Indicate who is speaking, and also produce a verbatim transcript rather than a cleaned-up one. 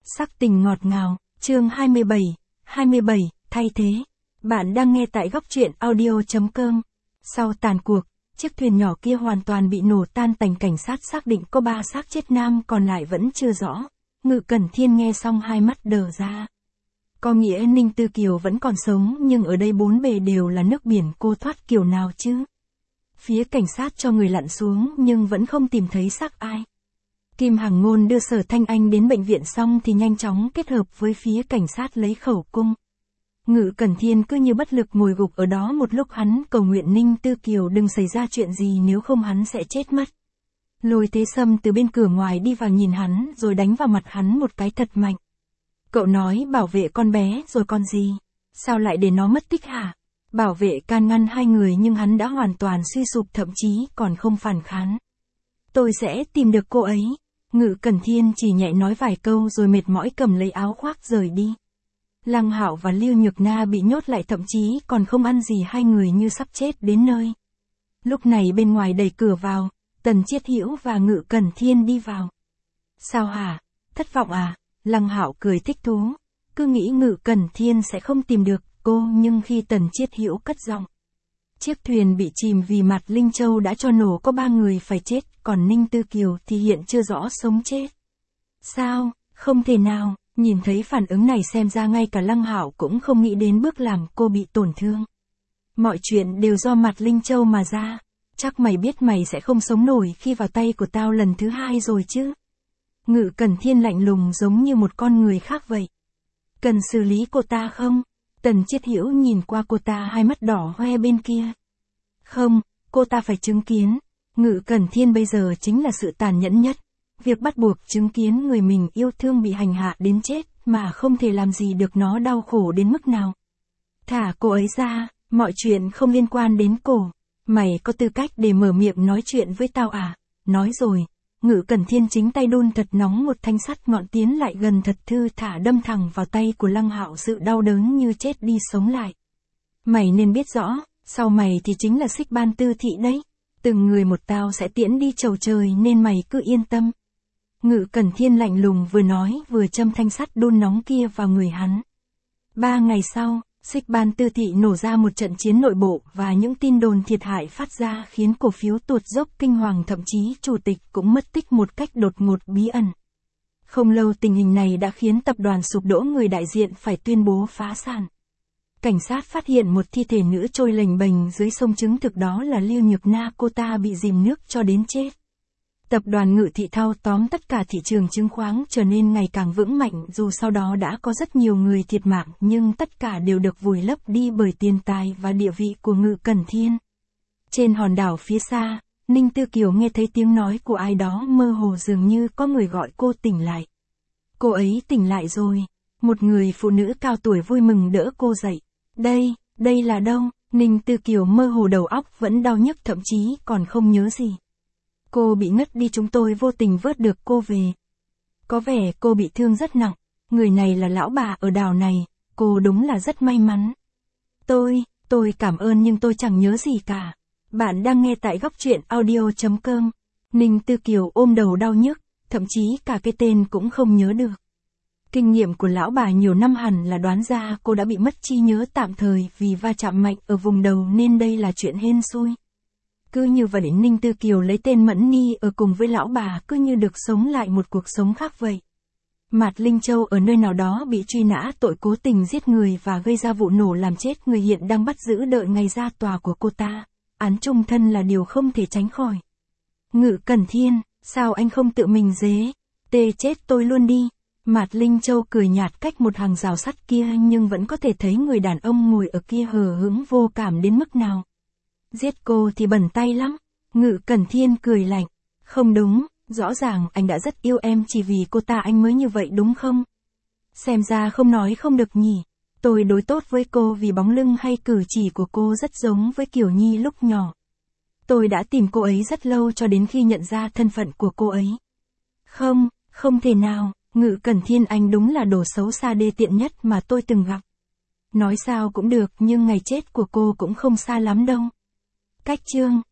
Speaker 1: Sắc tình ngọt ngào, chương hai mươi bảy, hai mươi bảy, thay thế. Bạn đang nghe tại góc truyện audio chấm com. Sau tàn cuộc, chiếc thuyền nhỏ kia hoàn toàn bị nổ tan tành, cảnh sát xác định có ba xác chết nam còn lại vẫn chưa rõ. Ngự Cẩn Thiên nghe xong hai mắt đờ ra. Có nghĩa Ninh Tư Kiều vẫn còn sống, nhưng ở đây bốn bề đều là nước biển, cô thoát kiểu nào chứ? Phía cảnh sát cho người lặn xuống nhưng vẫn không tìm thấy xác ai. Kim Hằng Ngôn đưa Sở Thanh Anh đến bệnh viện xong thì nhanh chóng kết hợp với phía cảnh sát lấy khẩu cung. Ngự Cẩn Thiên cứ như bất lực ngồi gục ở đó một lúc, hắn cầu nguyện Ninh Tư Kiều đừng xảy ra chuyện gì, nếu không hắn sẽ chết mất. Lôi Thế Sâm từ bên cửa ngoài đi vào nhìn hắn rồi đánh vào mặt hắn một cái thật mạnh. Cậu nói bảo vệ con bé rồi còn gì? Sao lại để nó mất tích hả? Bảo vệ can ngăn hai người nhưng hắn đã hoàn toàn suy sụp, thậm chí còn không phản kháng. Tôi sẽ tìm được cô ấy. Ngự Cẩn Thiên chỉ nhẹ nói vài câu rồi mệt mỏi cầm lấy áo khoác rời đi. Lăng Hạo và Lưu Nhược Na bị nhốt lại, thậm chí còn không ăn gì, hai người như sắp chết đến nơi. Lúc này bên ngoài đẩy cửa vào, Tần Chiết Hữu và Ngự Cẩn Thiên đi vào. Sao hả? Thất vọng à? Lăng Hạo cười thích thú. Cứ nghĩ Ngự Cẩn Thiên sẽ không tìm được cô, nhưng khi Tần Chiết Hữu cất giọng. Chiếc thuyền bị chìm vì Mạt Linh Châu đã cho nổ, có ba người phải chết, còn Ninh Tư Kiều thì hiện chưa rõ sống chết. Sao? Không thể nào. Nhìn thấy phản ứng này xem ra ngay cả Lăng Hạo cũng không nghĩ đến bước làm cô bị tổn thương. Mọi chuyện đều do Mạt Linh Châu mà ra. Chắc mày biết mày sẽ không sống nổi khi vào tay của tao lần thứ hai rồi chứ. Ngự Cẩn Thiên lạnh lùng giống như một con người khác vậy. Cần xử lý cô ta không? Tần Chiết Hữu nhìn qua cô ta, hai mắt đỏ hoe bên kia. Không, cô ta phải chứng kiến. Ngự Cẩn Thiên bây giờ chính là sự tàn nhẫn nhất. Việc bắt buộc chứng kiến người mình yêu thương bị hành hạ đến chết mà không thể làm gì được, nó đau khổ đến mức nào. Thả cô ấy ra, mọi chuyện không liên quan đến cô. Mày có tư cách để mở miệng nói chuyện với tao à? Nói rồi. Ngự Cẩn Thiên chính tay đun thật nóng một thanh sắt ngọn tiến lại gần thật thư thả đâm thẳng vào tay của Lăng Hạo, sự đau đớn như chết đi sống lại. Mày nên biết rõ, sau mày thì chính là Xích Ban Tư Thị đấy. Từng người một tao sẽ tiễn đi chầu trời, nên mày cứ yên tâm. Ngự Cẩn Thiên lạnh lùng vừa nói vừa châm thanh sắt đun nóng kia vào người hắn. Ba ngày sau, Xích Ban Tư Thị nổ ra một trận chiến nội bộ và những tin đồn thiệt hại phát ra khiến cổ phiếu tuột dốc kinh hoàng, thậm chí chủ tịch cũng mất tích một cách đột ngột bí ẩn. Không lâu tình hình này đã khiến tập đoàn sụp đổ, người đại diện phải tuyên bố phá sản. Cảnh sát phát hiện một thi thể nữ trôi lềnh bềnh dưới sông, chứng thực đó là Lưu Nhược Na, cô ta bị dìm nước cho đến chết. Tập đoàn Ngự Thị thao tóm tất cả thị trường chứng khoán, trở nên ngày càng vững mạnh, dù sau đó đã có rất nhiều người thiệt mạng, nhưng tất cả đều được vùi lấp đi bởi tiền tài và địa vị của Ngự Cẩn Thiên. Trên hòn đảo phía xa, Ninh Tư Kiều nghe thấy tiếng nói của ai đó mơ hồ, dường như có người gọi cô tỉnh lại. Cô ấy tỉnh lại rồi. Một người phụ nữ cao tuổi vui mừng đỡ cô dậy. Đây, đây là đâu? Ninh Tư Kiều mơ hồ, đầu óc vẫn đau nhức, thậm chí còn không nhớ gì. Cô bị ngất đi, chúng tôi vô tình vớt được cô về. Có vẻ cô bị thương rất nặng. Người này là lão bà ở đảo này, cô đúng là rất may mắn. Tôi, tôi cảm ơn nhưng tôi chẳng nhớ gì cả. Bạn đang nghe tại góc truyện audio chấm com. Ninh Tư Kiều ôm đầu đau nhức, thậm chí cả cái tên cũng không nhớ được. Kinh nghiệm của lão bà nhiều năm hẳn là đoán ra cô đã bị mất trí nhớ tạm thời vì va chạm mạnh ở vùng đầu, nên đây là chuyện hên xui. Cứ như vậy Ninh Tư Kiều lấy tên Mẫn Ni ở cùng với lão bà, cứ như được sống lại một cuộc sống khác vậy. Mạt Linh Châu ở nơi nào đó bị truy nã tội cố tình giết người và gây ra vụ nổ làm chết người, hiện đang bắt giữ đợi ngày ra tòa của cô ta. Án chung thân là điều không thể tránh khỏi. Ngự Cẩn Thiên, sao anh không tự mình dế? Tê chết tôi luôn đi. Mạt Linh Châu cười nhạt cách một hàng rào sắt kia, nhưng vẫn có thể thấy người đàn ông ngồi ở kia hờ hững vô cảm đến mức nào. Giết cô thì bẩn tay lắm. Ngự Cẩn Thiên cười lạnh. Không đúng, rõ ràng anh đã rất yêu em, chỉ vì cô ta anh mới như vậy đúng không? Xem ra không nói không được nhỉ. Tôi đối tốt với cô vì bóng lưng hay cử chỉ của cô rất giống với Kiều Nhi lúc nhỏ. Tôi đã tìm cô ấy rất lâu cho đến khi nhận ra thân phận của cô ấy. Không, không thể nào. Ngự Cẩn Thiên, anh đúng là đồ xấu xa đê tiện nhất mà tôi từng gặp. Nói sao cũng được, nhưng ngày chết của cô cũng không xa lắm đâu. Cách chương